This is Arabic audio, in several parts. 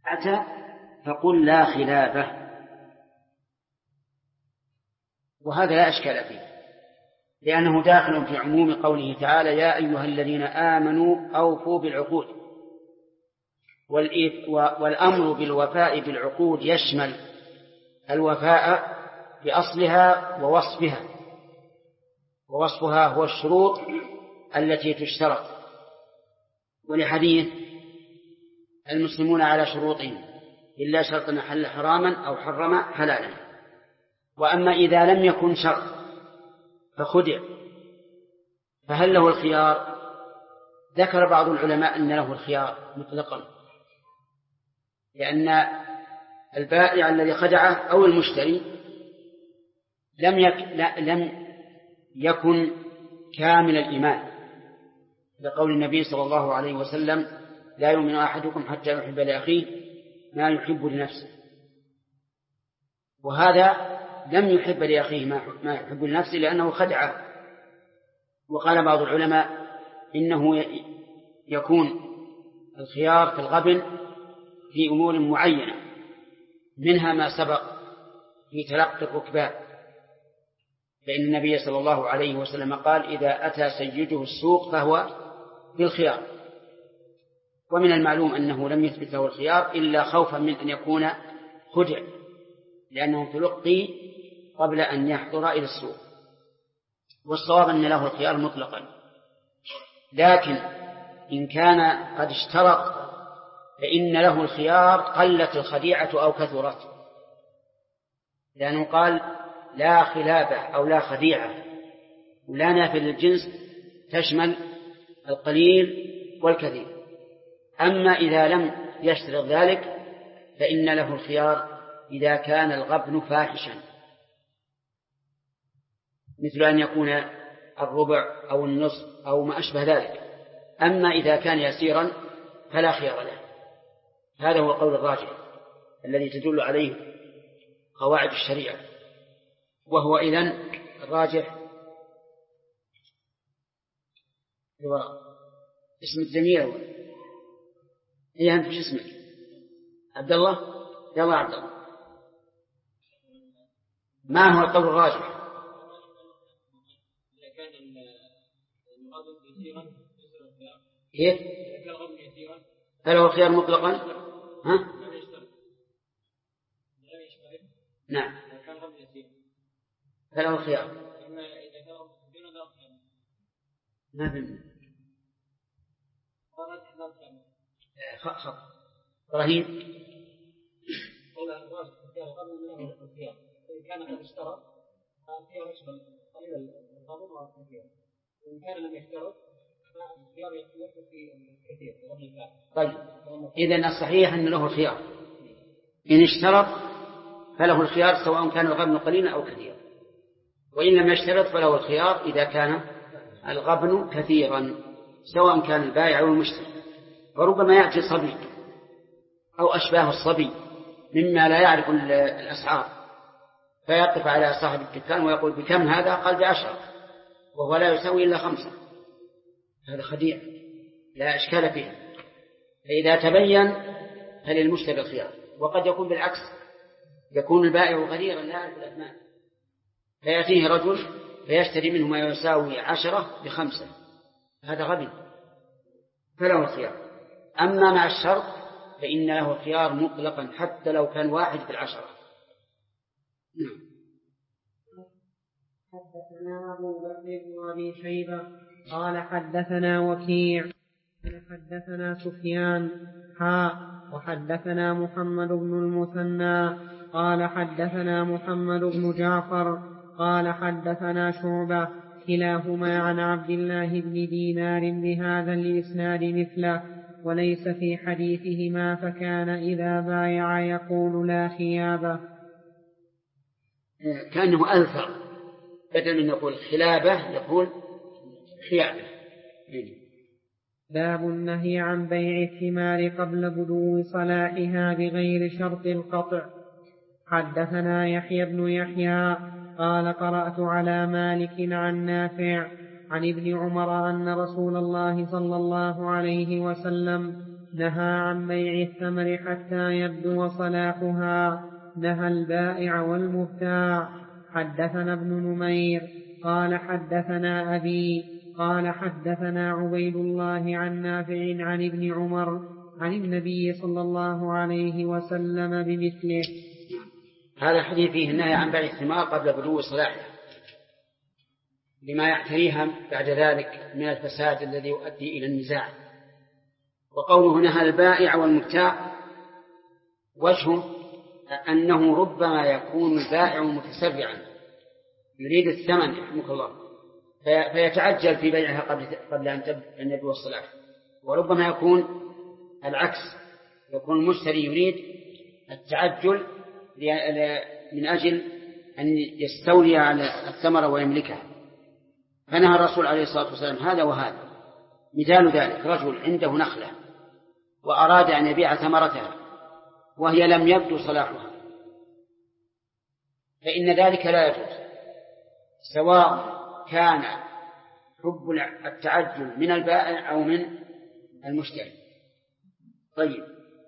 أتى فقل لا خلافه، وهذا لا أشكال فيه، لأنه داخل في عموم قوله تعالى يا أيها الذين آمنوا أوفوا بالعقود. والأمر بالوفاء بالعقود يشمل الوفاء بأصلها ووصفها، ووصفها هو الشروط التي تشترط، ولحديث المسلمون على شروطهم إلا شرطا أحل حراما أو حرم حلالا. وأما إذا لم يكن شرط فخدع فهل له الخيار؟ ذكر بعض العلماء أن له الخيار مطلقا، لأن البائع الذي خدعه أو المشتري لم يكن كامل الإيمان، لقول النبي صلى الله عليه وسلم لا يؤمن أحدكم حتى يحب لأخيه ما يحب لنفسه، وهذا لم يحب لأخيه ما يحب لنفسه لأنه خدعه. وقال بعض العلماء إنه يكون الخيار في الغبن في أمور معينة، منها ما سبق في تلقي الركبان، فإن النبي صلى الله عليه وسلم قال إذا أتى سيده السوق فهو بالخيار. ومن المعلوم أنه لم يثبت له الخيار إلا خوفا من أن يكون خدع، لأنه تلقي قبل أن يحضر إلى السوق. والصواب أن له الخيار مطلقا، لكن إن كان قد اشترط فإن له الخيار قلت الخديعة أو كثرت، لأنه قال لا خلافة أو لا خديعة، ولا نافذ للجنس تشمل القليل والكثير. أما إذا لم يشترط ذلك فإن له الخيار إذا كان الغبن فاحشا، مثل أن يكون الربع أو النصف أو ما أشبه ذلك. أما إذا كان يسيرا فلا خيار له. هذا هو القول الراجح الذي تدل عليه قواعد الشريعة، وهو إذن الراجح هو اسم الزميل. إيه أنت في اسمك عبد الله؟ يلا عبد الله، ما هو القول الراجح؟ كيف؟ هل هو خيار مطلقا؟ ها؟ نعم، هل هو خيار؟ ما في خط إبراهيم. كان قد اشترط فالخيار يشمل قليل القبض والكثير، وإن كان لم يشترط فالخيار يدخل في الكثير. طيب، إذن الصحيح أن له الخيار إن اشترط، فله الخيار سواء كان الغبن قليلا أو كثيرا، وإن لم يشترط فله الخيار إذا كان الغبن كثيرا، سواء كان البائع أو المشتري. وربما يأتي صبي أو أشباه الصبي مما لا يعرف الأسعار، فيقف على صاحب الدكان ويقول بكم هذا؟ قال ب10، وهو لا يسوي إلا 5. هذا خديع لا إشكال فيه. فإذا تبين فللمشتري الخيار. وقد يكون بالعكس، يكون البائع غديرا لا يعرف الأثمان، فيأتيه رجل فيشتري منه ما يساوي 10 ب5، هذا غبي، فله الخيار. أما مع الشرط فإن له الخيار مطلقا حتى لو كان 1 في 10. نعم. حدثنا أبو بكر بن أبي شيبة قال حدثنا وكيع حدثنا سفيان وحدثنا محمد بن المثنى قال حدثنا محمد بن جعفر قال حدثنا شعبة كلاهما عن عبد الله بن دينار بهذا الإسناد مثله، وليس في حديثهما فكان إذا بايع يقول لا خيابة. كأنه ألفظ، بدل من يقول خلابة يقول خيابة. باب النهي عن بيع الثمار قبل بدو صلاحها بغير شرط القطع. حدثنا يحيى بن يحيى قال قرأت على مالك عن نافع عن ابن عمر أن رسول الله صلى الله عليه وسلم نهى عن بيع الثمر حتى يبدو صلاحها، نهى البائع والمبتاع. حدثنا ابن نمير قال حدثنا أبي قال حدثنا عبيد الله عن نافع عن ابن عمر عن النبي صلى الله عليه وسلم بمثله. هذا الحديث فيه النهي عن بيع الثمار قبل بلوغ صلاحها لما يعتريها بعد ذلك من الفساد الذي يؤدي إلى النزاع. وقوله نهى البائع والمبتاع وجهه أنه ربما يكون البائع متسرعا يريد الثمن يحمك الله فيتعجل في بيعها قبل أن يبدو الصلاح، وربما يكون العكس، يكون المشتري يريد التعجل من أجل أن يستولي على الثمرة ويملكها. فنهى الرسول عليه الصلاة والسلام هذا وهذا. مثال ذلك رجل عنده نخلة وأراد أن يبيع ثمرتها وهي لم يبدو صلاحها، فإن ذلك لا يجوز، سواء كان حب التعجل من البائع أو من المشتري. طيب،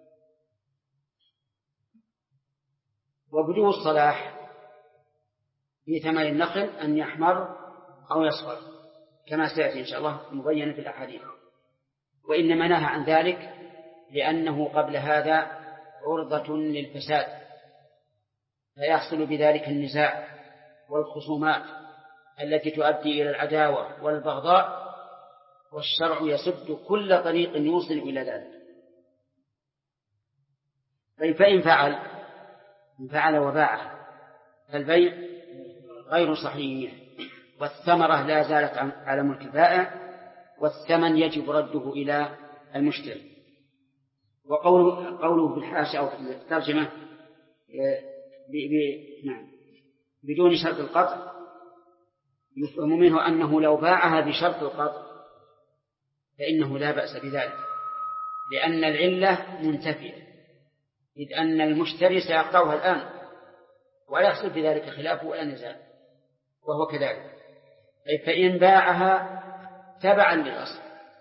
وبدو الصلاح في ثمر النخل أن يحمر أو يصفر كما سيأتي إن شاء الله مبينا في الأحاديث. وإنما نهى عن ذلك لأنه قبل هذا عرضة للفساد، فيحصل بذلك النزاع والخصومات التي تؤدي إلى العداوة والبغضاء، والشرع يسد كل طريق يوصل إلى ذلك. فإن فعل وباعه فالبيع غير صحيح، والثمرة لا زالت على ملك البائع، والثمن يجب رده إلى المشتري. وقوله في الحاشية أو في الترجمة بدون شرط القطع يفهم منه أنه لو باعها بشرط القطع فإنه لا بأس بذلك، لأن العلة منتفية، إذ أن المشتري سيقطعها الآن ولا يحصل في ذلك خلاف ولا نزاع، وهو كذلك. فإن باعها تبعا للأصل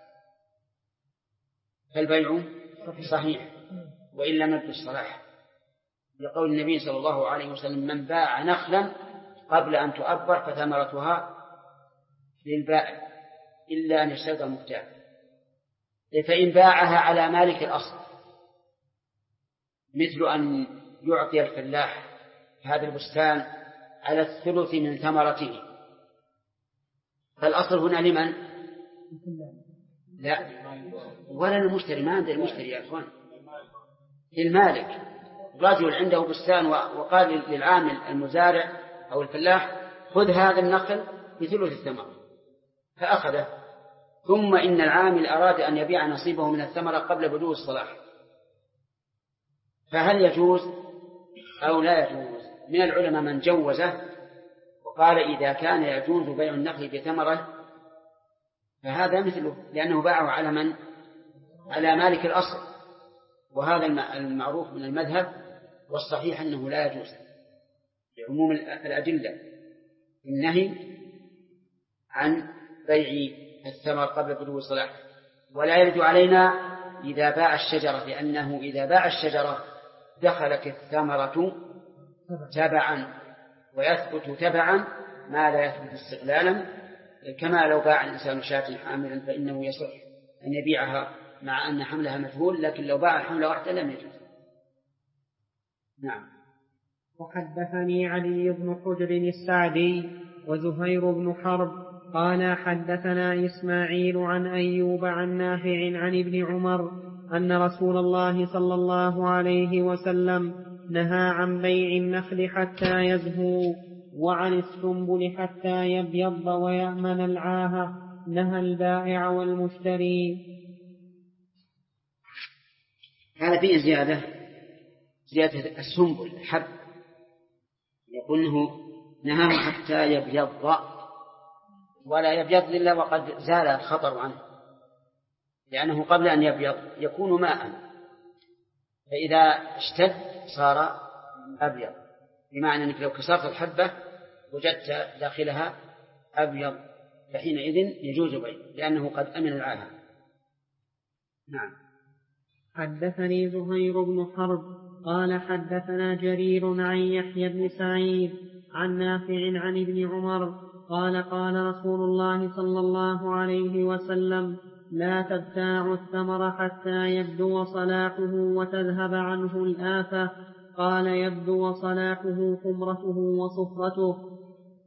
فالبيع صحيح وإن لم يبدو الصلاح، لقول النبي صلى الله عليه وسلم من باع نخلا قبل أن تؤبر فثمرتها للبائع إلا أن يشترط المبتاع. فإن باعها على مالك الأصل، مثل أن يعطي الفلاح هذا البستان على الثلث من ثمرته، فالأصل هنا لمن؟ لا، ولا المشتري، ما عند المشتري يا أخوان، للمالك. رجل عنده بستان وقال للعامل المزارع أو الفلاح خذ هذا النخل بثلث الثمر، فأخذه، ثم إن العامل أراد أن يبيع نصيبه من الثمرة قبل بلوغ الصلاح، فهل يجوز أو لا يجوز؟ من العلماء من جوزه وقال إذا كان يجوز بيع النخل بثمره فهذا مثله، لأنه باعه على من؟ على مالك الأصل، وهذا المعروف من المذهب، والصحيح أنه لا يجوز لعموم الأدلة النهي عن بيع الثمر قبل بلوغ الصلاح. ولا يرد علينا إذا باع الشجرة، لأنه إذا باع الشجرة دخلت الثمرة تبعا، ويثبت تبعا ما لا يثبت استقلالا، كما لو باع الإنسان شاة حاملا فإنه يصح أن يبيعها مع أن حملها مجهول، لكن لو باع الحملة واحدة لم يجوز. نعم. وحدثني علي بن حجر السعدي وزهير بن حرب قال حدثنا إسماعيل عن أيوب عن نافع عن ابن عمر أن رسول الله صلى الله عليه وسلم نهى عن بيع النخل حتى يزهو، وعن السنبل حتى يبيض ويأمن العاهة، نهى البائع والمشتري. هذا فيه زيادة السنبل حب، يقول إنه نهاه حتى يبيض، ولا يبيض إلا وقد زال الخطر عنه، لأنه قبل أن يبيض يكون ماء، فإذا اشتد صار أبيض، بمعنى أنك لو كسرت الحبة وجدت داخلها أبيض فحينئذ يجوز بيع، لأنه قد أمن العاهة. نعم. حدثني زهير بن حرب قال حدثنا جرير عن يحيى بن سعيد عن نافع عن ابن عمر قال قال رسول الله صلى الله عليه وسلم لا تبتاعوا الثمر حتى يبدو صلاحه وتذهب عنه الآفة. قال يبدو صلاحه حمرته وصفرته.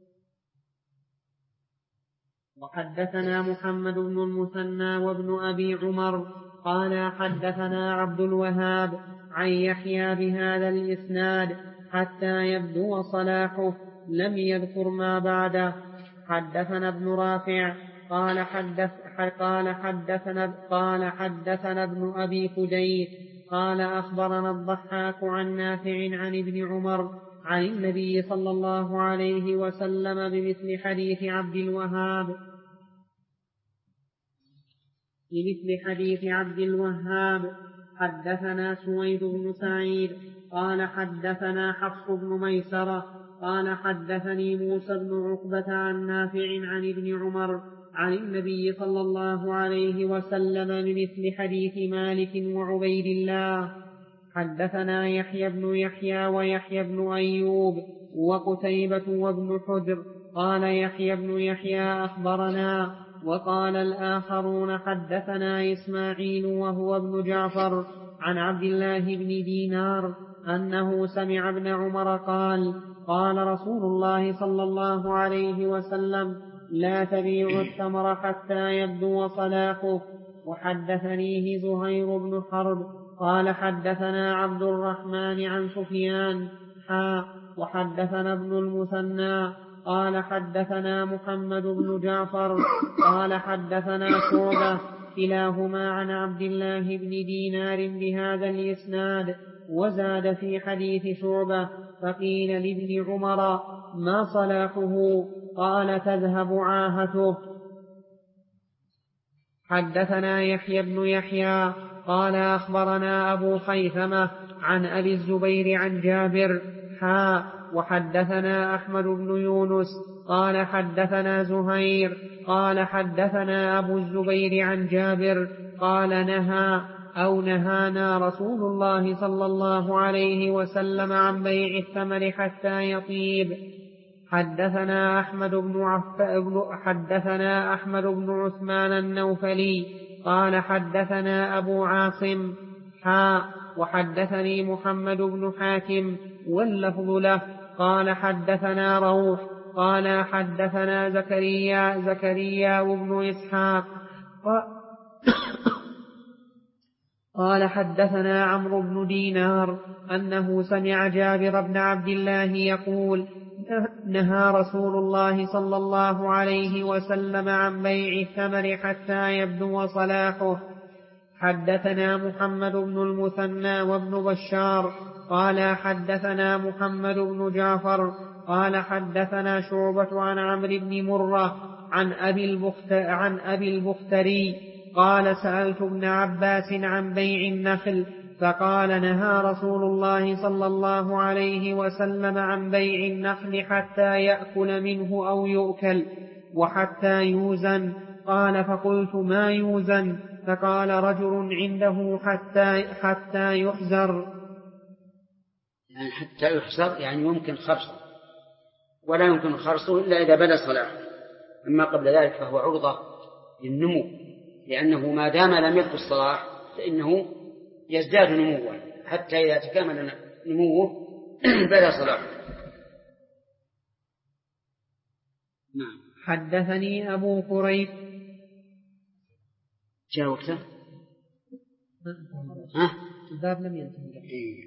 وحدثنا محمد بن المثنى وابن أبي عمر قال حدثنا عبد الوهاب عن يحيى بهذا الإسناد حتى يبدو صلاحه، لم يذكر ما بعده. حدثنا ابن رافع قال حدثنا ابن أبي فديك قال أخبرنا الضحاك عن نافع عن ابن عمر عن النبي صلى الله عليه وسلم بمثل حديث عبد الوهاب. حدثنا سويد بن سعيد قال حدثنا حفص بن ميسرة قال حدثني موسى بن عقبة عن نافع عن ابن عمر عن النبي صلى الله عليه وسلم بمثل حديث مالك وعبيد الله. حدثنا يحيى بن يحيى ويحيى بن أيوب وقتيبة وابن حجر قال يحيى بن يحيى أخبرنا، وقال الآخرون حدثنا إسماعيل وهو ابن جعفر عن عبد الله بن دينار أنه سمع ابن عمر قال قال رسول الله صلى الله عليه وسلم لا تبيعوا التمر حتى يبدو صلاحه. وحدثنيه زهير بن حرب قال حدثنا عبد الرحمن عن سفيان وحدثنا ابن المثنى قال حدثنا محمد بن جعفر قال حدثنا شعبة كلاهما عن عبد الله بن دينار بهذا الإسناد، وزاد في حديث شعبة فقيل لابن عمر ما صلاحه؟ قال تذهب عاهته. حدثنا يحيى بن يحيى قال أخبرنا أبو خيثمة عن أبي الزبير عن جابر وحدثنا أحمد بن يونس قال حدثنا زهير قال حدثنا أبو الزبير عن جابر قال نهانا رسول الله صلى الله عليه وسلم عن بيع الثمر حتى يطيب. حدثنا أحمد بن عثمان النوفلي قال حدثنا أبو عاصم وحدثني محمد بن حاتم واللفظ له قال حدثنا روح قال حدثنا زكريا وابن إسحاق قال حدثنا عمرو بن دينار أنه سمع جابر بن عبد الله يقول نهى رسول الله صلى الله عليه وسلم عن بيع الثمر حتى يبدو صلاحه. حدثنا محمد بن المثنى وابن بشار قال حدثنا محمد بن جعفر قال حدثنا شعبة عن عمرو بن مرة عن أبي البختري قال سألت ابن عباس عن بيع النخل فقال نهى رسول الله صلى الله عليه وسلم عن بيع النخل حتى يأكل منه أو يؤكل وحتى يوزن. قال فقلت ما يوزن؟ فقال رجل عنده حتى يحزر. يعني حتى يحزر يعني يمكن خرصه، ولا يمكن خرصه إلا إذا بدا صلاحه، أما قبل ذلك فهو عرضة للنمو، لأنه ما دام لم يبدو الصلاح فإنه يزداد نموا حتى إذا تكامل نموه بدا صلاحه. نعم. حدثني أبو قريب جاء وقته الباب لم ينتهي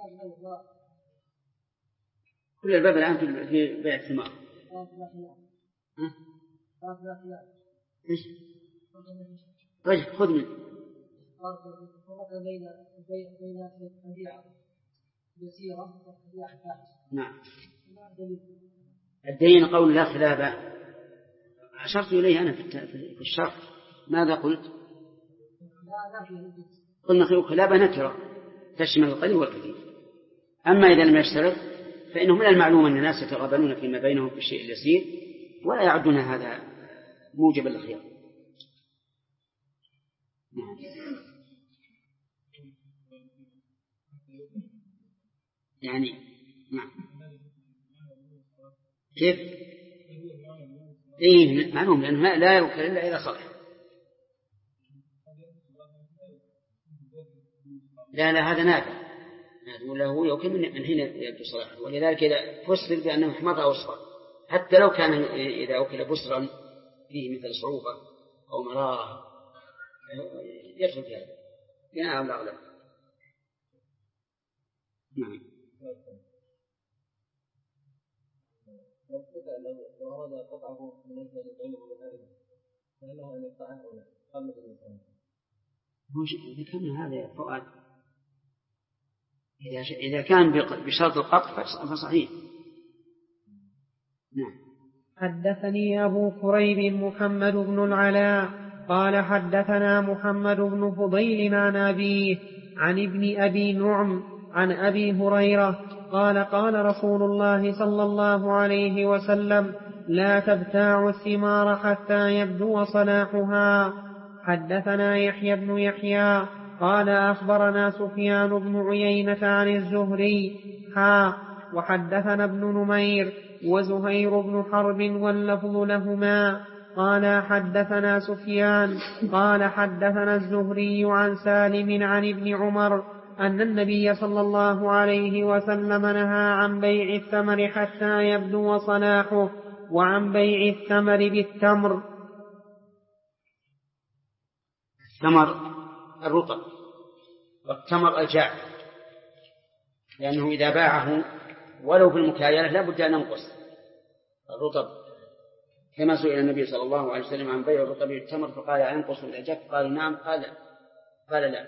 كل الباب الآن في بيع الثمار. طيب خذ منه. نعم. الدين قول لا خلاف أشرت إليه أنا في الشرط. ماذا قلت؟ قلنا خلافة نكرة تشمل القليل والكثير. أما إذا لم يشترط فإنه من المعلوم أن الناس يتغابنون فيما بينهم في الشيء اليسير ولا يعدون هذا موجب الخيار. يعني نعم. كيف؟ إيه معلوم، لأنه لا يوكل إلا إذا صلح. لا هذا نافع، ولا هو يوكل من حين يبدو صلاحه. ولذلك إذا فسر بأنه حمر أو أصفر، حتى لو كان إذا أكل بصرا فيه مثل صعوبة أو مرارة يدخل في هذا بناء على الأغلب. نعم. لو أراد قطعه من أجل العلم بهذه فإنه أن يقطعه أو لا قبل الإنسان. ذكرنا هذا يا فؤاد، إذا كان بشرط القطع فصحيح. نعم. حدثني أبو كريب محمد بن العلاء قال حدثنا محمد بن فضيل عن أبيه عن ابن أبي نعم عن أبي هريرة قال قال رسول الله صلى الله عليه وسلم لا تبتاعوا الثمار حتى يبدو صلاحها. حدثنا يحيى بن يحيى قال أخبرنا سفيان بن عيينة عن الزهري وحدثنا ابن نمير وزهير بن حرب واللفظ لهما قال حدثنا سفيان قال حدثنا الزهري عن سالم عن ابن عمر أن النبي صلى الله عليه وسلم نهى عن بيع الثمر حتى يبدو صلاحه وعن بيع الثمر بالتمر. الثمر الرطب والتمر الجاف، لأنه إذا باعه ولو في المكايلة لا بد أن ننقص الرطب، كما سئل النبي صلى الله عليه وسلم عن بيع الرطب بالتمر فقال ينقص إذا جف، قالوا نعم، قال لا.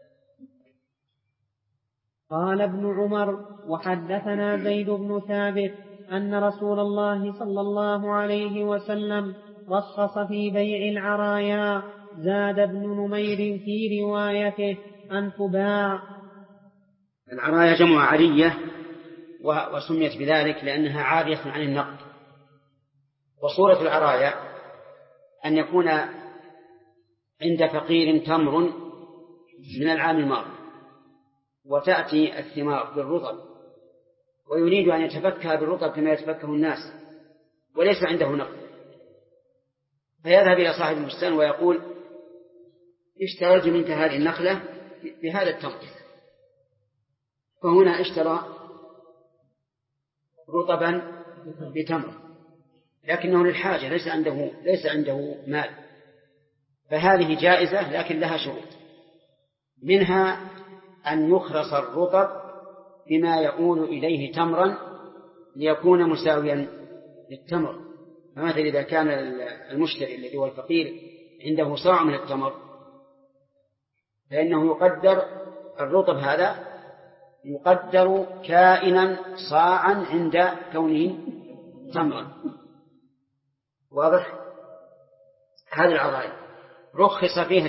قال ابن عمر وحدثنا زيد بن ثابت أن رسول الله صلى الله عليه وسلم رخص في بيع العرايا. زاد ابن نمير في روايته أن تباع. العرايا جمع عرية، وسميت بذلك لأنها عارية عن النقد. وصورة العرايا أن يكون عند فقير تمر من العام الماضي وتأتي الثمار بالرطب ويريد أن يتفكها بالرطب كما يتفكه الناس وليس عنده نقد، فيذهب إلى صاحب البستان ويقول اشتريت منك هذه النخلة بهذا التمر، فهنا اشترى رطبا بتمر لكنه للحاجة ليس عنده مال، فهذه جائزة لكن لها شروط، منها أن يخرص الرطب بما يؤول إليه تمرا ليكون مساويا للتمر. فمثلا إذا كان المشتري الذي هو الفقير عنده صاع من التمر فإنه يقدر الرطب هذا يقدر كائنا صاعا عند كونه تمرا. واضح؟ هذه العرايا رخص فيها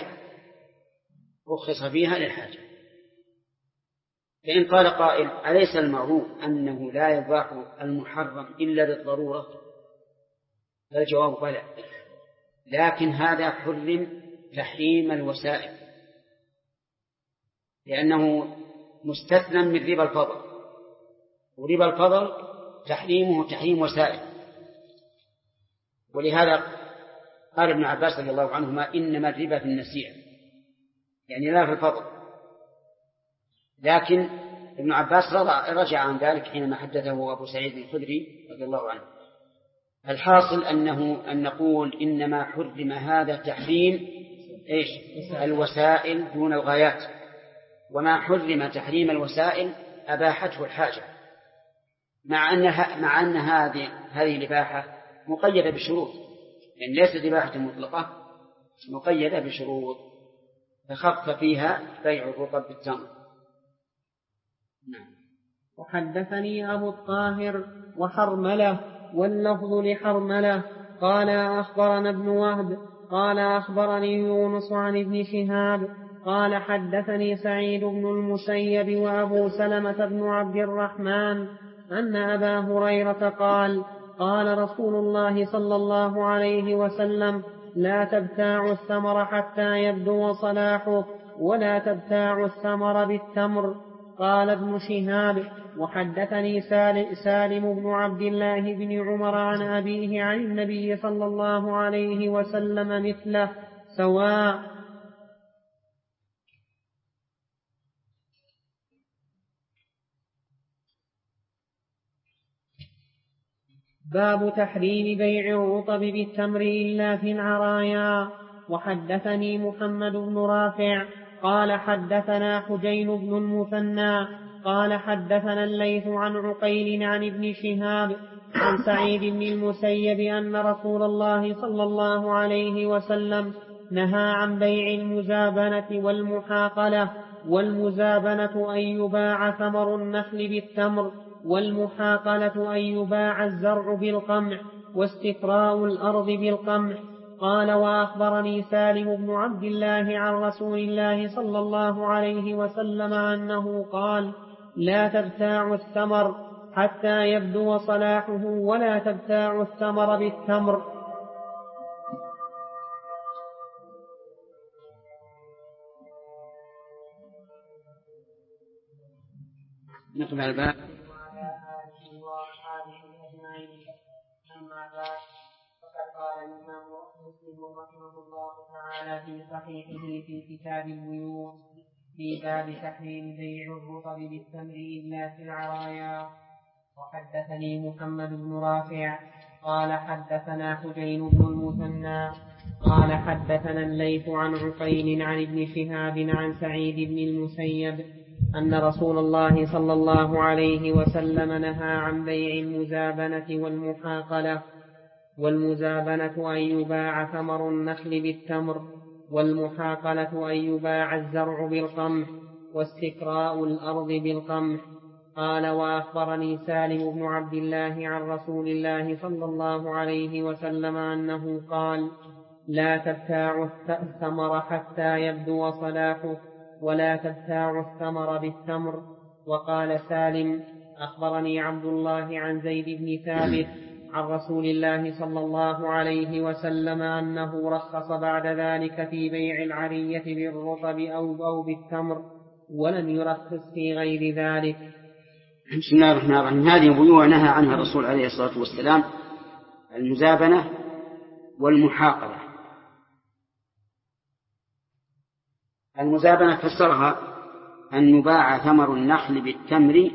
للحاجة. فإن قال قائل أليس المعروف أنه لا يباح المحرم إلا للضرورة؟ فالجواب بلى، لكن هذا حرم تحريم الوسائل، لأنه مستثنى من ربا الفضل، وربا الفضل تحريمه تحريم وسائل. ولهذا قال ابن عباس رضي الله عنهما إنما الربا في النسيئة، يعني لا في الفضل. لكن ابن عباس رجع عن ذلك حينما حدثه أبو سعيد الخدري رضي الله عنه. الحاصل أن نقول إنما حرم هذا تحريم الوسائل دون الغايات، وما حرم تحريم الوسائل أباحته الحاجة، مع أن هذه الإباحة مقيدة بشروط، يعني ليست إباحة مطلقة، مقيدة بشروط، فخف فيها بيع الرطب بالتمر. نعم. وحدثني أبو الطاهر وحرملة واللفظ لحرملة قال أخبرنا ابن وهب قال أخبرني يونس عن ابن شهاب قال حدثني سعيد بن المسيب وأبو سلمة بن عبد الرحمن أن أبا هريرة قال رسول الله صلى الله عليه وسلم لا تبتاعوا الثمر حتى يبدو صلاحه ولا تبتاعوا الثمر بالتمر. قال ابن شهاب وحدثني سالم بن عبد الله بن عمر عن أبيه عن النبي صلى الله عليه وسلم مثله سواء. باب تحريم بيع الرطب بالتمر إلا في العرايا. وحدثني محمد بن رافع قال حدثنا حجين بن المثنى قال حدثنا الليث عن عقيل عن ابن شهاب عن سعيد بن المسيب أن رسول الله صلى الله عليه وسلم نهى عن بيع المزابنة والمحاقلة. والمزابنة أن يباع ثمر النخل بالتمر، والمحاقلة أن يباع الزرع بالقمح، واستفراء الأرض بالقمح. قال وأخبرني سالم بن عبد الله عن رسول الله صلى الله عليه وسلم أنه قال لا تبتاعوا الثمر حتى يبدو صلاحه ولا تبتاعوا الثمر بالتمر. نقف على الباب. قال الإمام مسلم رحمه الله تعالى في صحيحه في كتاب البيوع في باب تحريم بيع الرطب بالتمر إلا في العرايا. وحدثني محمد بن رافع قال حدثنا حجين بن المثنى قال حدثنا الليث عن عقيل عن ابن شهاب عن سعيد بن المسيب أن رسول الله صلى الله عليه وسلم نهى عن بيع المزابنة والمحاقلة. والمزابنة أن يباع ثمر النخل بالتمر، والمحاقلة أن يباع الزرع بالقمح، واستكراء الأرض بالقمح. قال وأخبرني سالم بن عبد الله عن رسول الله صلى الله عليه وسلم أنه قال لا تبتاعوا الثمر حتى يبدو صلاحه ولا تبتاعوا الثمر بالتمر. وقال سالم أخبرني عبد الله عن زيد بن ثابت عن رسول الله صلى الله عليه وسلم أنه رخص بعد ذلك في بيع العرية بالرطب أو بالتمر، ولم يرخص في غير ذلك. بسم الله الرحمن الرحيم. هذه بيوع نهى عنها الرسول عليه الصلاة والسلام: المزابنة والمحاقلة. المزابنة فسرها أن يباع ثمر النخل بالتمر،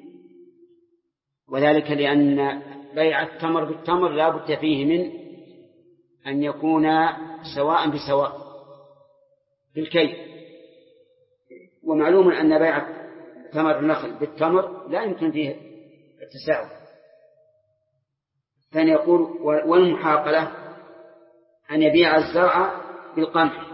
وذلك لأن بيع التمر بالتمر لا بد فيه من أن يكون سواء بسواء بالكيل. ومعلوم أن بيع ثمر النخل بالتمر لا يمكن فيه التساوي. ثاني يقول والمحاقلة أن يبيع الزرع بالقمح.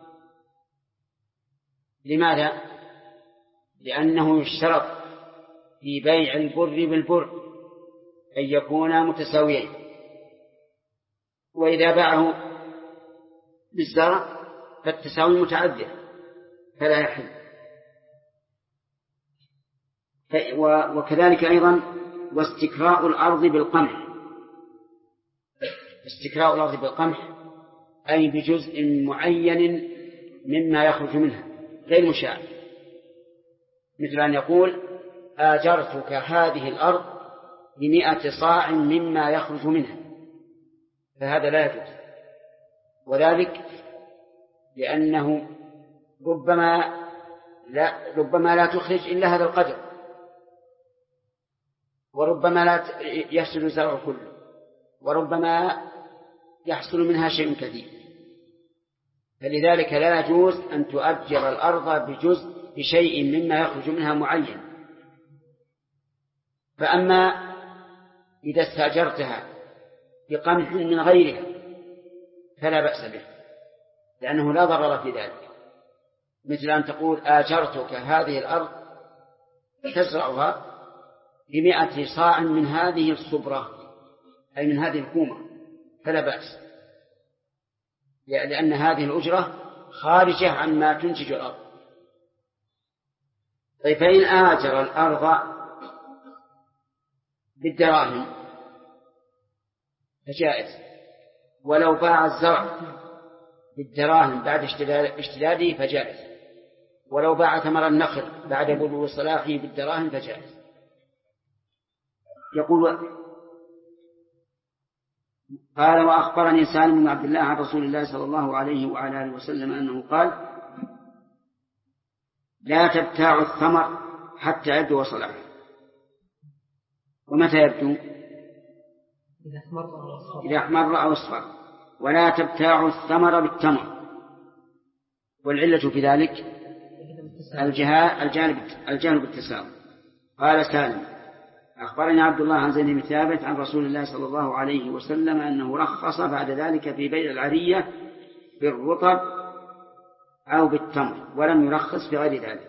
لماذا؟ لأنه يشترط في بيع البر بالبر أن يكونا متساويين، وإذا باعه بالزرع فالتساوي متعذر فلا يحل. وكذلك أيضا واستكراء الأرض بالقمح. استكراء الأرض بالقمح أي بجزء معين مما يخرج منها غير مشاع، مثل أن يقول آجرتك هذه الأرض ب100 صاع مما يخرج منها، فهذا لا يجوز. وذلك لأنه ربما لا تخرج إلا هذا القدر، وربما لا يحصل الزرع كله، وربما يحصل منها شيء كثير. فلذلك لا يجوز أن تؤجر الأرض بشيء مما يخرج منها معين. فأما إذا استأجرتها بقمح من غيرها فلا بأس به، لأنه لا ضرر في ذلك، مثل أن تقول آجرتك هذه الأرض تزرعها ب100 صاع من هذه الصبرة أي من هذه الكومة، فلا بأس، لأن هذه الأجرة خارجة عما تنتج الأرض. طيب فإن آجر الأرض بالدراهم فجائز، ولو باع الزرع بالدراهم بعد اشتداده فجائز، ولو باع ثمر النخل بعد بلوغ صلاحه بالدراهم فجائز. يقول قال وأخبرني سالم بن عبد الله عن رسول الله صلى الله عليه وعلى آله وسلم أنه قال لا تبتاع الثمر حتى يبدو صلاحه. ومتى يبدو؟ إذا احمر أو اصفر. ولا تبتاع الثمر بالتمر. والعلة في ذلك الجهل بالتساوي. قال سالم أخبرني عبد الله عن زيد بن ثابت عن رسول الله صلى الله عليه وسلم أنه رخص بعد ذلك في بيع العرية بالرطب أو بالتمر ولم يرخص في غير ذلك.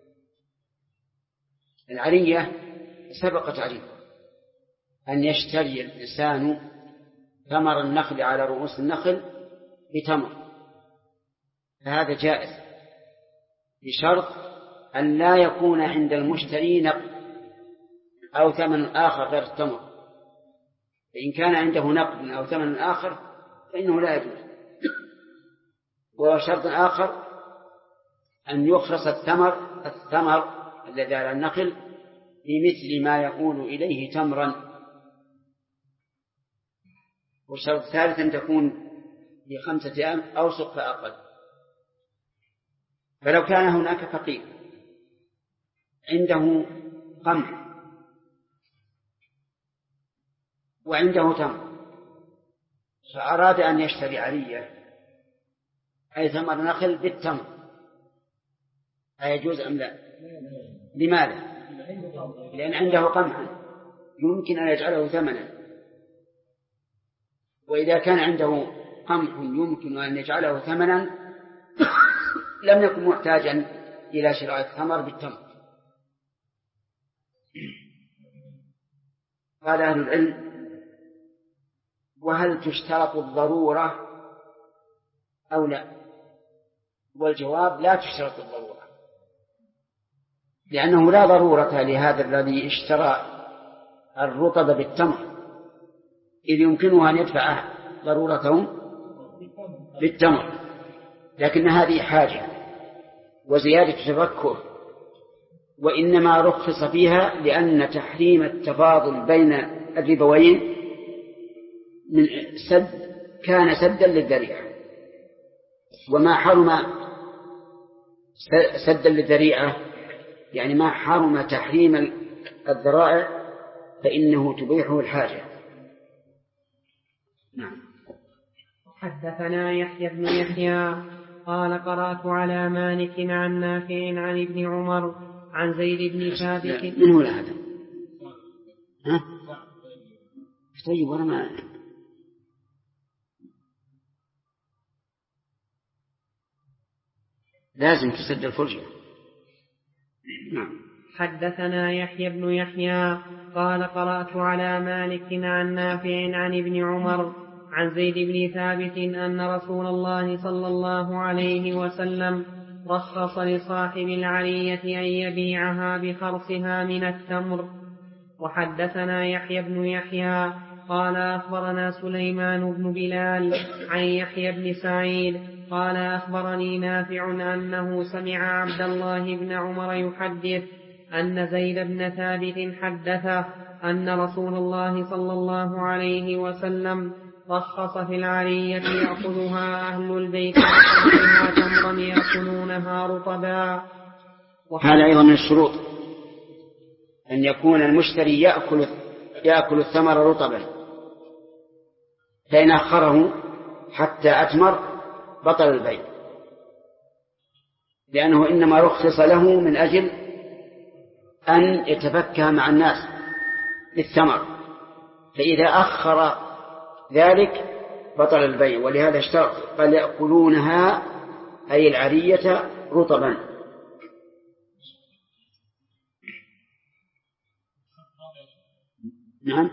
العرية سبق تعريفها أن يشتري الإنسان ثمر النخل على رؤوس النخل بتمر، فهذا جائز بشرط أن لا يكون عند المشتري نقد أو ثمن آخر غير التمر. فإن كان عنده نقد أو ثمن آخر فإنه لا يجوز. وشرط آخر أن يخرص الثمر الذي على النخل بمثل ما يقول إليه تمرا. والشرط الثالث أن تكون ب5 أوسق فأقل. فلو كان هناك فقير عنده قمح وعنده تمر فأراد أن يشتري عرية أي ثمر نخل بالتمر، أيجوز أم لا؟ لماذا؟ لأن عنده قمح يمكن أن يجعله ثمنا، وإذا كان عنده قمح يمكن أن يجعله ثمنا لم يكن محتاجا إلى شراء الثمر بالتمر. قال أهل العلم وهل تشترط الضرورة أو لا؟ والجواب لا تشترط الضرورة، لأنه لا ضرورة لهذا الذي اشترى الرطب بالتمر إذ يمكنه أن يدفع ضرورته بالتمر، لكن هذه حاجة وزيادة تفكر، وإنما رخص فيها لأن تحريم التفاضل بين الربوين من كان سدا للذريعة، وما حرم سدا للذريعة يعني ما حرم تحريم الذرائع فإنه تبيحه الحاجة. نعم. حدثنا يحيى بن يحيى قال قرأت على مالك عن نافع عن ابن عمر عن زيد بن ثابت. من هو هذا؟ ها؟ طيب وأنا ما لازم تسد الفرجة. نعم. حدثنا يحيى بن يحيى قال قرأت على مالك عن نافع عن ابن عمر عن زيد بن ثابت أن رسول الله صلى الله عليه وسلم رخص لصاحب العرية أن يبيعها بخرصها من التمر. وحدثنا يحيى بن يحيى قال أخبرنا سليمان بن بلال عن يحيى بن سعيد قال أخبرني نافع أنه سمع عبد الله بن عمر يحدث أن زيد بن ثابت حدثه أن رسول الله صلى الله عليه وسلم رخص في العرية يأخذها أهل البيت ويأخذها تمرا يأكلونها رطبا. هذا أيضا من الشروط أن يكون المشتري يأكل الثمر رطبا، فإن أخره حتى أتمر بطل البيع، لأنه إنما رخص له من أجل أن يتفكه مع الناس بالثمر، فإذا أخر ذلك بطل البيع. ولهذا اشترط قال يأكلونها أي العرية رطبا. نعم.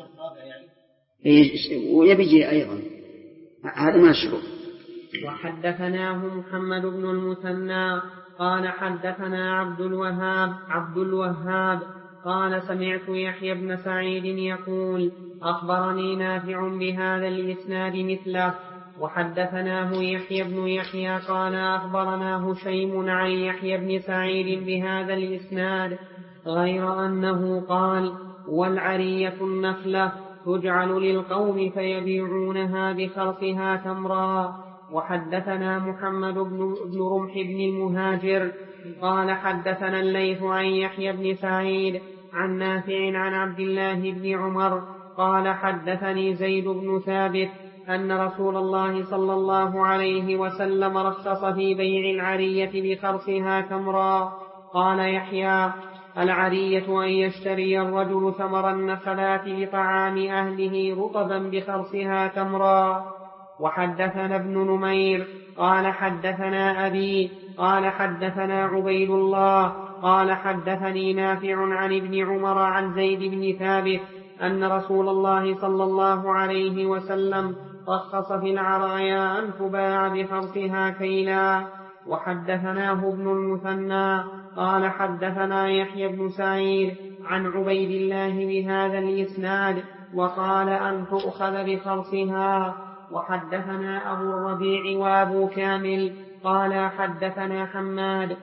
ويبيجي أيضا هذا من الشروط. وحدثناه محمد بن المثنى قال حدثنا عبد الوهاب قال سمعت يحيى بن سعيد يقول أخبرني نافع بهذا الإسناد مثله وحدثناه يحيى بن يحيى قال أخبرنا هشيم عن يحيى بن سعيد بهذا الإسناد غير أنه قال والعرية النخلة تجعل للقوم فيبيعونها بخرصها تمرا. وحدثنا محمد بن رمح بن المهاجر قال حدثنا الليث عن يحيى بن سعيد عن نافع عن عبد الله بن عمر قال حدثني زيد بن ثابت أن رسول الله صلى الله عليه وسلم رخص في بيع العرية بخرصها تمرا. قال يحيى العرية أن يشتري الرجل ثمر النخلات لطعام أهله رطبا بخرصها تمرا. وحدثنا ابن نمير قال حدثنا أبي قال حدثنا عبيد الله قال حدثني نافع عن ابن عمر عن زيد بن ثابت أن رسول الله صلى الله عليه وسلم رخص في العرايا أن تباع بخرصها كيلا. وحدثناه ابن المثنى قال حدثنا يحيى بن سعيد عن عبيد الله بهذا الإسناد وقال أن تؤخذ بخرصها. وحدثنا أبو الربيع وأبو كامل قال حدثنا حماد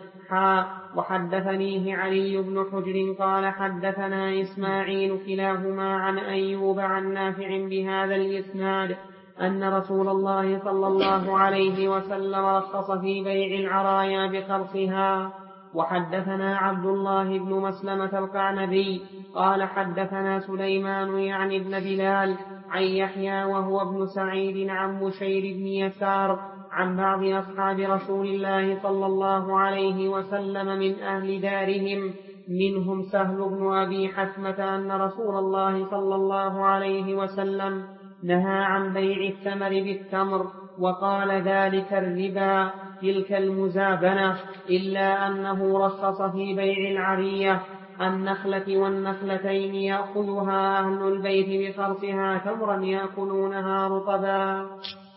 وحدثنيه علي بن حجر قال حدثنا إسماعيل كلاهما عن أيوب عن نافع بهذا الإسناد أن رسول الله صلى الله عليه وسلم رخص في بيع العرايا بخرصها. وحدثنا عبد الله بن مسلمة القعنبي قال حدثنا سليمان يعني ابن بلال عن يحيى وهو ابن سعيد عن بشير بن يسار عن بعض أصحاب رسول الله صلى الله عليه وسلم من أهل دارهم منهم سهل بن أبي حثمة أن رسول الله صلى الله عليه وسلم نهى عن بيع الثمر بالتمر وقال ذلك الربا تلك المزابنة إلا أنه رخص في بيع العرية النخلة والنخلتين يأخذها أهل البيت بخرصها تمرا يأكلونها رطبا.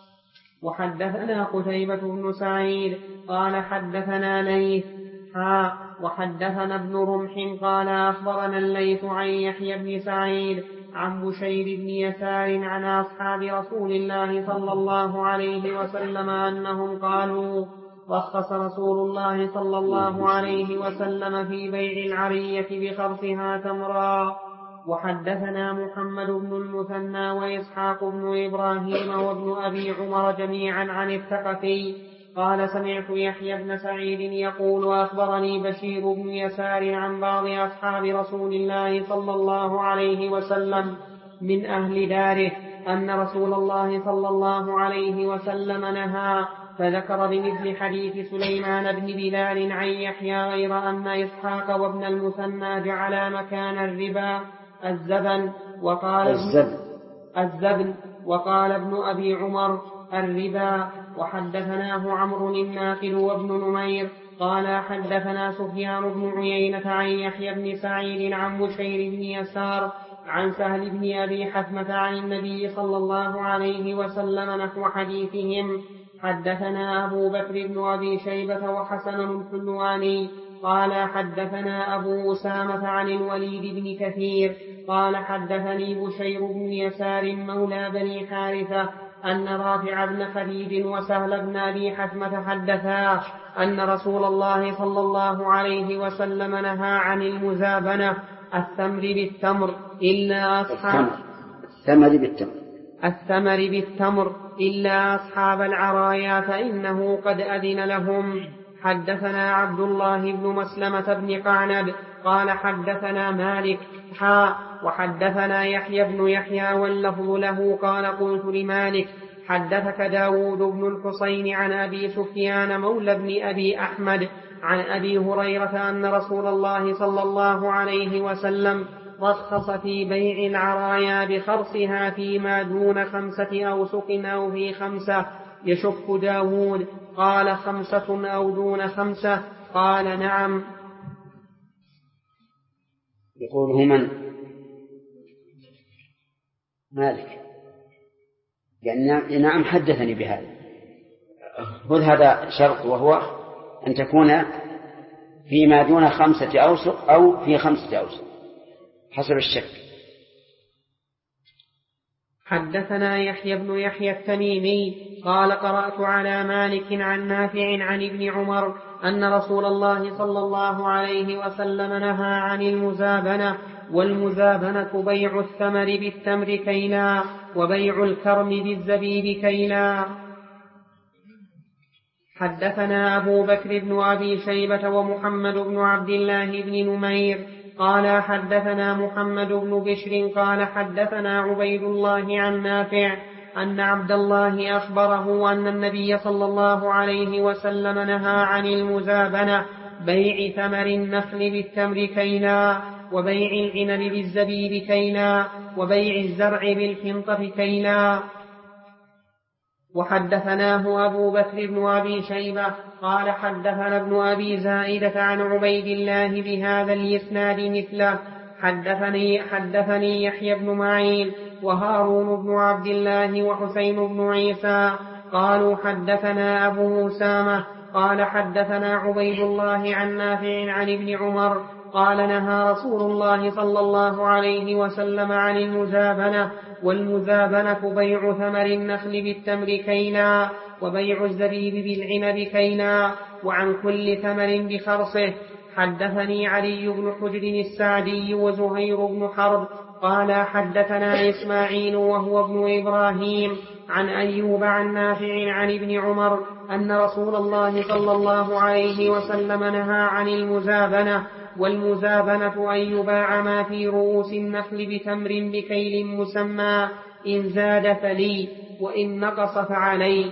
وحدثنا قتيبة بن سعيد قال حدثنا ليث وحدثنا ابن رمح قال أخبرنا الليث عن يحيى بن سعيد عن بشير بن يسار عن أصحاب رسول الله صلى الله عليه وسلم أنهم قالوا رخص رسول الله صلى الله عليه وسلم في بيع العرية بخرصها تمرا. وحدثنا محمد بن المثنى وإسحاق بن إبراهيم وابن أبي عمر جميعا عن الثقفي قال سمعت يحيى بن سعيد يقول أخبرني بشير بن يسار عن بعض أصحاب رسول الله صلى الله عليه وسلم من أهل داره أن رسول الله صلى الله عليه وسلم نهى فذكر بمثل حديث سليمان بن بلال عن يحيى غير أن إسحاق وابن المثنى جعلا مكان الربا الزبن وقال ابن أبي عمر الربا. وحدثناه عمرو الناقد وابن نمير قال حدثنا سفيان بن عيينة عن يحيى بن سعيد عن بشير بن يسار عن سهل بن أبي حثمة عن النبي صلى الله عليه وسلم نحو حديثهم. حدثنا أبو بكر بن أبي شيبة وحسن الحلواني قال حدثنا أبو أسامة عن الوليد بن كثير قال حدثني بشير بن يسار مولى بني حارثة أن رافع بن خديج وسهل بن أبي حثمة حدثا أن رسول الله صلى الله عليه وسلم نهى عن المزابنة الثمر بالتمر إلا أصحاب العرايا فإنه قد أذن لهم. حدثنا عبد الله بن مسلمة بن قعنب قال حدثنا مالك وحدثنا يحيى بن يحيى واللفظ له قال قلت لمالك حدثك داود بن الحصين عن أبي سفيان مولى بن أبي أحمد عن أبي هريرة أن رسول الله صلى الله عليه وسلم رخص في بيع العرايا بخرصها فيما دون 5 أوسق أو في 5 يشك داود قال 5 أو دون 5 قال نعم. يقوله من؟ مالك يعني نعم حدثني بهذا. خذ هذا شرط وهو أن تكون فيما دون 5 أوسق أو في 5 أوسق حسب الشك. حدثنا يحيى بن يحيى التميمي قال قرأت على مالك عن نافع عن ابن عمر أن رسول الله صلى الله عليه وسلم نهى عن المزابنة، والمزابنة بيع الثمر بالتمر كيلا، وبيع الكرم بالزبيب كيلا. حدثنا أبو بكر بن أبي شيبة ومحمد بن عبد الله بن نمير قال حدثنا محمد بن بشر قال حدثنا عبيد الله عن نافع أن عبد الله أخبره أن النبي صلى الله عليه وسلم نهى عن المزابنة، بيع ثمر النخل بالتمر كيلا، وبيع العنب بالزبيب كيلا، وبيع الزرع بالحنطة كيلا. وحدثناه أبو بكر بن أبي شيبة قال حدثنا ابن أبي زائدة عن عبيد الله بهذا الإسناد مثله. حدثني يحيى بن معين وهارون بن عبد الله وحسين بن عيسى قالوا حدثنا أبو أسامة قال حدثنا عبيد الله عن نافع عن ابن عمر قال نهى رسول الله صلى الله عليه وسلم عن المزابنة، والمزابنة بيع ثمر النخل بالتمر كيلا، وبيع الزبيب بالعنب كيلا، وعن كل ثمر بخرصه. حدثني علي بن حجر السعدي وزهير بن حرب قال حدثنا إسماعيل وهو ابن إبراهيم عن أيوب عن نافع عن ابن عمر أن رسول الله صلى الله عليه وسلم نهى عن المزابنة، والمزابنة أن يباع ما في رؤوس النخل بتمر بكيل مسمى، إن زاد فلي وإن نقص فعلي.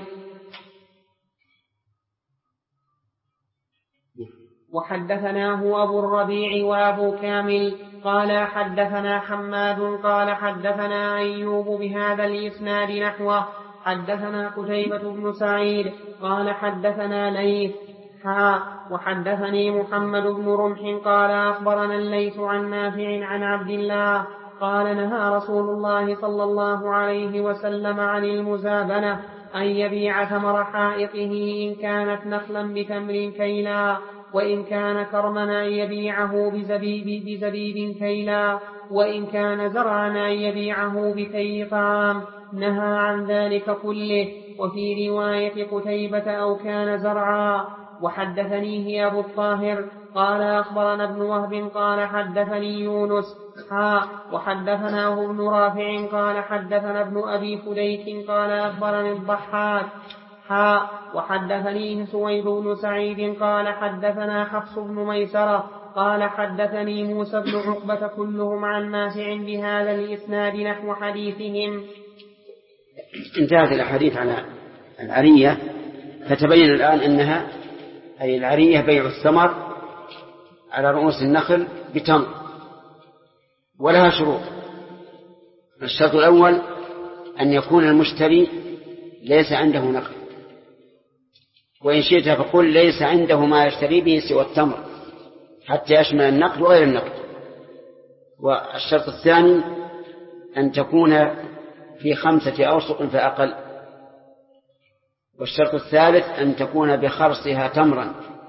وحدثناه أبو الربيع وأبو كامل قال حدثنا حماد قال حدثنا أيوب بهذا الإسناد نحوه. حدثنا قتيبة بن سعيد قال حدثنا ليث وحدثني محمد بن رمح قال أخبرنا الليث عن نافع عن عبد الله قال نهى رسول الله صلى الله عليه وسلم عن المزابنة، أن يبيع ثمر حائطه إن كانت نخلا بتمر كيلا، وإن كان كرما أن يبيعه بزبيب كيلا، وإن كان زرعا أن يبيعه بكي طعام. نهى عن ذلك كله. وفي رواية قتيبة أو كان زرعا. وحدثنيه أبو الطاهر قال أخبرنا ابن وهب قال حدثني يونس وحدثناه ابن رافع قال حدثنا ابن أبي فديك قال أخبرني الضحاك وحدثنيه سويد بن سعيد قال حدثنا حفص بن ميسرة قال حدثني موسى بن عقبة كلهم عن نافع بهذا الإسناد نحو حديثهم. انتهت الحديث على العرية، فتبين الآن أنها أي العرية بيع الثمر على رؤوس النخل بتمر، ولها شروط. الشرط الأول أن يكون المشتري ليس عنده نخل، وإن شئت فقل ليس عنده ما يشتري به سوى التمر حتى يشمل النقد وغير النقد. والشرط الثاني أن تكون في 5 أوسق فأقل. والشرط الثالث أن تكون بخرصها تمرا.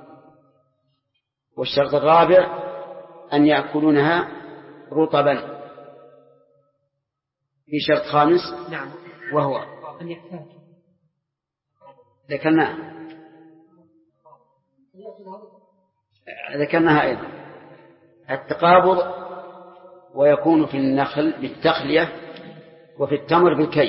والشرط الرابع أن يأكلونها رطبا. في شرط خامس نعم وهو أن يحتاج ذكرناها أيضا التقابض، ويكون في النخل بالتخلية وفي التمر بالكي.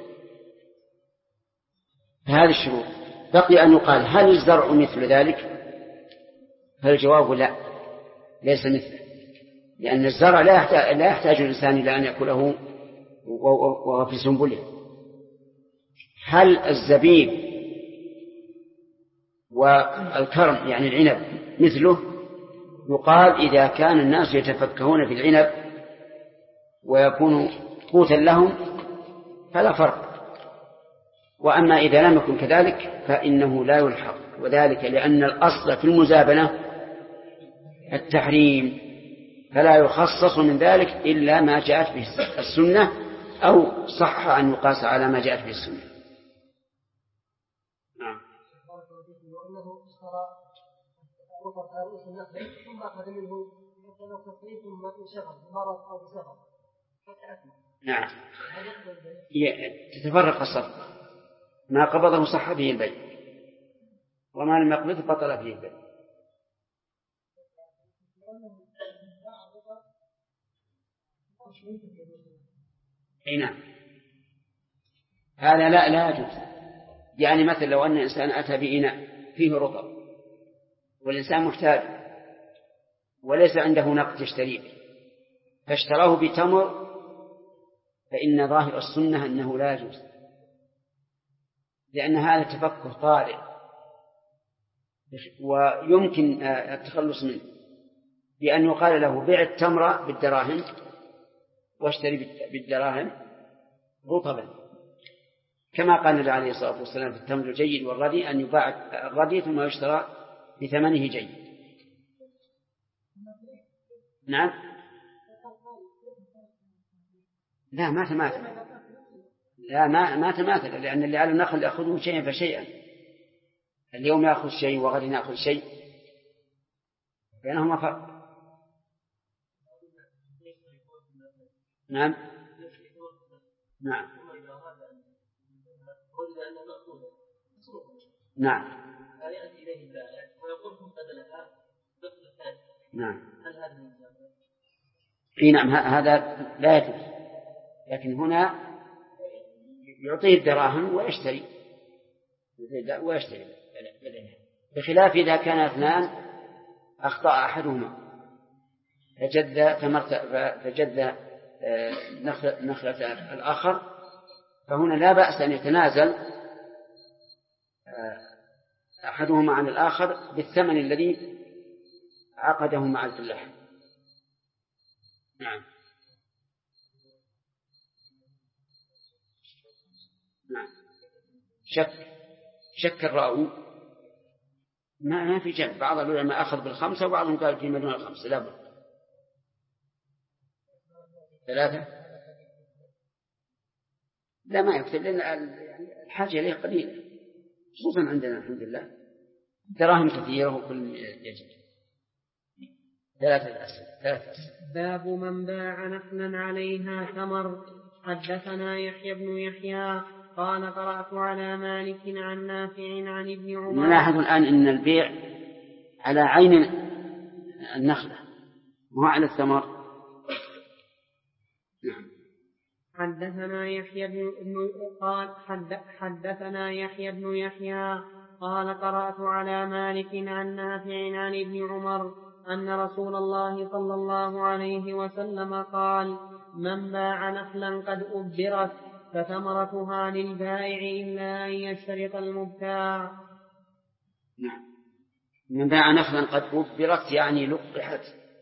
هذه الشروط. بقي أن يقال هل الزرع مثل ذلك؟ فالجواب لا، ليس مثله، لأن الزرع لا يحتاج الإنسان إلى أن يأكله وهو في سنبله. هل الزبيب والكرم يعني العنب مثله؟ يقال إذا كان الناس يتفكهون في العنب ويكون قوتا لهم فلا فرق، وأما إذا لم يكن كذلك فإنه لا يلحق، وذلك لأن الأصل في المزابنة التحريم، فلا يخصص من ذلك إلا ما جاءت به السنة أو صح أن يقاس على ما جاءت به السنة. نعم. نعم، تتفرق الصفقة ما قبضه صح به البيع، وما لم يقبضه بطل فيه البيع. أي نعم، هذا لا يجوز. يعني مثلا لو أن إنسان أتى بإناء فيه رطب والإنسان محتاج وليس عنده نقد يشتريه فاشتراه بتمر، فإن ظاهر السنة أنه لا يجوز، لأن هذا تفكه طارئ ويمكن التخلص منه بأن يقال له بيع التمر بالدراهم واشتري بالدراهم رطبا، كما قال النبي عليه الصلاة والسلام في التمر الجيد والردي أن يباع الردي ثم يشترى بثمنه جيد. نعم، لا ما تماثل، لا ما تماثل، لأن اللي على النخل يأخذه شيئا فشيئا، اليوم يأخذ شيء وغد يأخذ شيء، بينهما فرق. نعم نعم نعم نعم. في نعم هذا لا يجوز، لكن هنا يعطيه الدراهم ويشتري بخلاف إذا كان اثنان أخطأ أحدهما فجد نخلة الآخر، فهنا لا بأس أن يتنازل أحدهما عن الآخر بالثمن الذي عقده مع الفلاح. نعم نعم. شك الراوي ما في جد، بعض العلماء أخذ بالخمسة وبعضهم قال في مدون الخمسة لا بد. 3 لا ما يكتب، لأن الحاجة إليه قليلة خصوصا عندنا الحمد لله دراهم كثيرة وكل يجب. 3 أسئلة. باب من باع نخلا عليها ثمر. حدثنا يحيى بن يحيى قال قرأت على مالك عن نافع عن ابن عمر. نلاحظ الآن أن البيع على عين النخلة مو على الثمر. حدثنا يحيى بن يحيى قال قرأت على مالك عن نافع عن ابن عمر أن رسول الله صلى الله عليه وسلم قال: من باع نخلا قد أبرت فثمرتها للبائع إلا أن يشترط المبتاع. نعم. من باع نخلا قد أبرت يعني لقحت.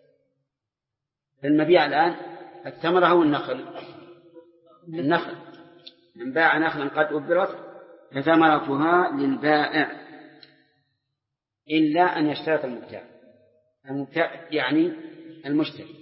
المبيع الآن الثمرة أو النخل؟ النخل. من باع نخلا قد أبرت فثمرتها للبائع إلا أن يشترط المبتاع. المبتاع يعني المشتري.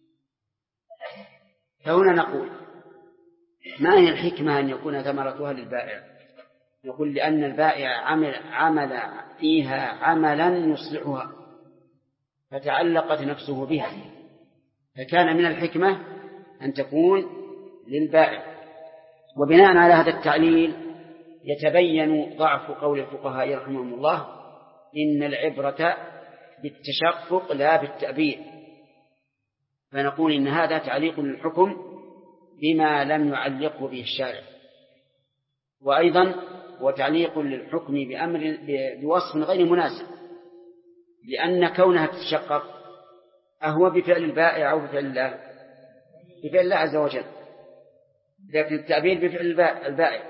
فهنا نقول ما هي الحكمة أن يكون ثمرتها للبائع؟ نقول لأن البائع عمل فيها عملا يصلحها فتعلقت نفسه بها، فكان من الحكمة أن تكون للبائع. وبناء على هذا التعليل يتبين ضعف قول الفقهاء رحمهم الله: إن العبرة بالتشقق لا بالتأبيد. فنقول إن هذا تعليق للحكم بما لم يعلقه به الشارع، وأيضا وتعليق للحكم بأمر بوصف غير مناسب، لأن كونها تتشقق أهو بفعل البائع أو بفعل الله؟ بفعل الله عز وجل، لكن التأبيد بفعل البائع.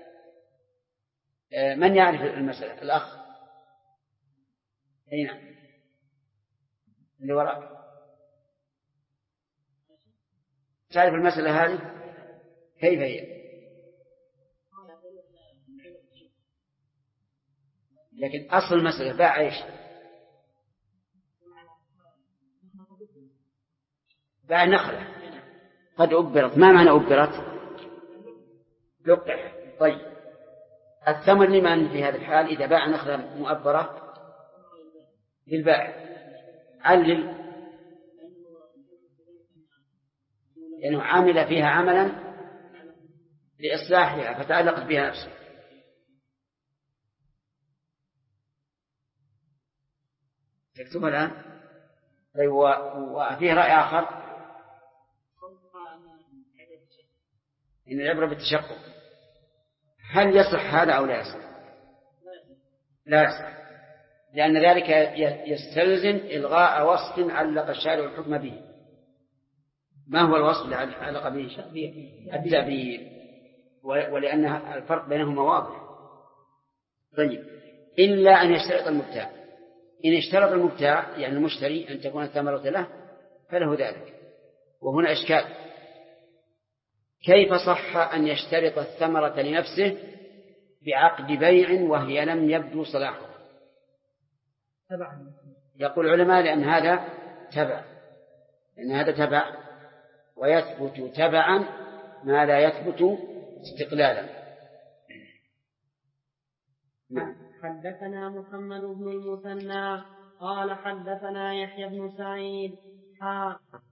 من يعرف المسألة؟ الأخ هنا اللي وراء تعرف المسألة هذه كيف هي؟ لكن أصل المسألة باع إيش؟ باع نخلة قد أبرت. ما معنى أبرت؟ لقح. طيب الثمر لمن في هذا الحال إذا باع نخلة مؤبرة؟ للبائع. علل لأنه عمل فيها عملا لإصلاحها فتعلقت بها نفسه. تكتبها الآن. طيب وفيه رأي آخر إن العبرة بالتشقق. هل يصح هذا أو لا يصح؟ لا يصح، لأن ذلك يستلزم إلغاء وصف علق الشارع الحكم به. ما هو الوصف الذي علق به؟ التعبير، ولأن الفرق بينهما واضح. طيب، إلا أن يشترط المبتاع. إن اشترط المبتاع يعني المشتري أن تكون الثمرة له فله ذلك. وهنا إشكال: كيف صح أن يشترط الثمرة لنفسه بعقد بيع وهي لم يبدو صلاحه؟ يقول العلماء لأن هذا تبع، ويثبت تبعا ما لا يثبت استقلالا. حدثنا محمد بن المثنى قال حدثنا يحيى بن سعيد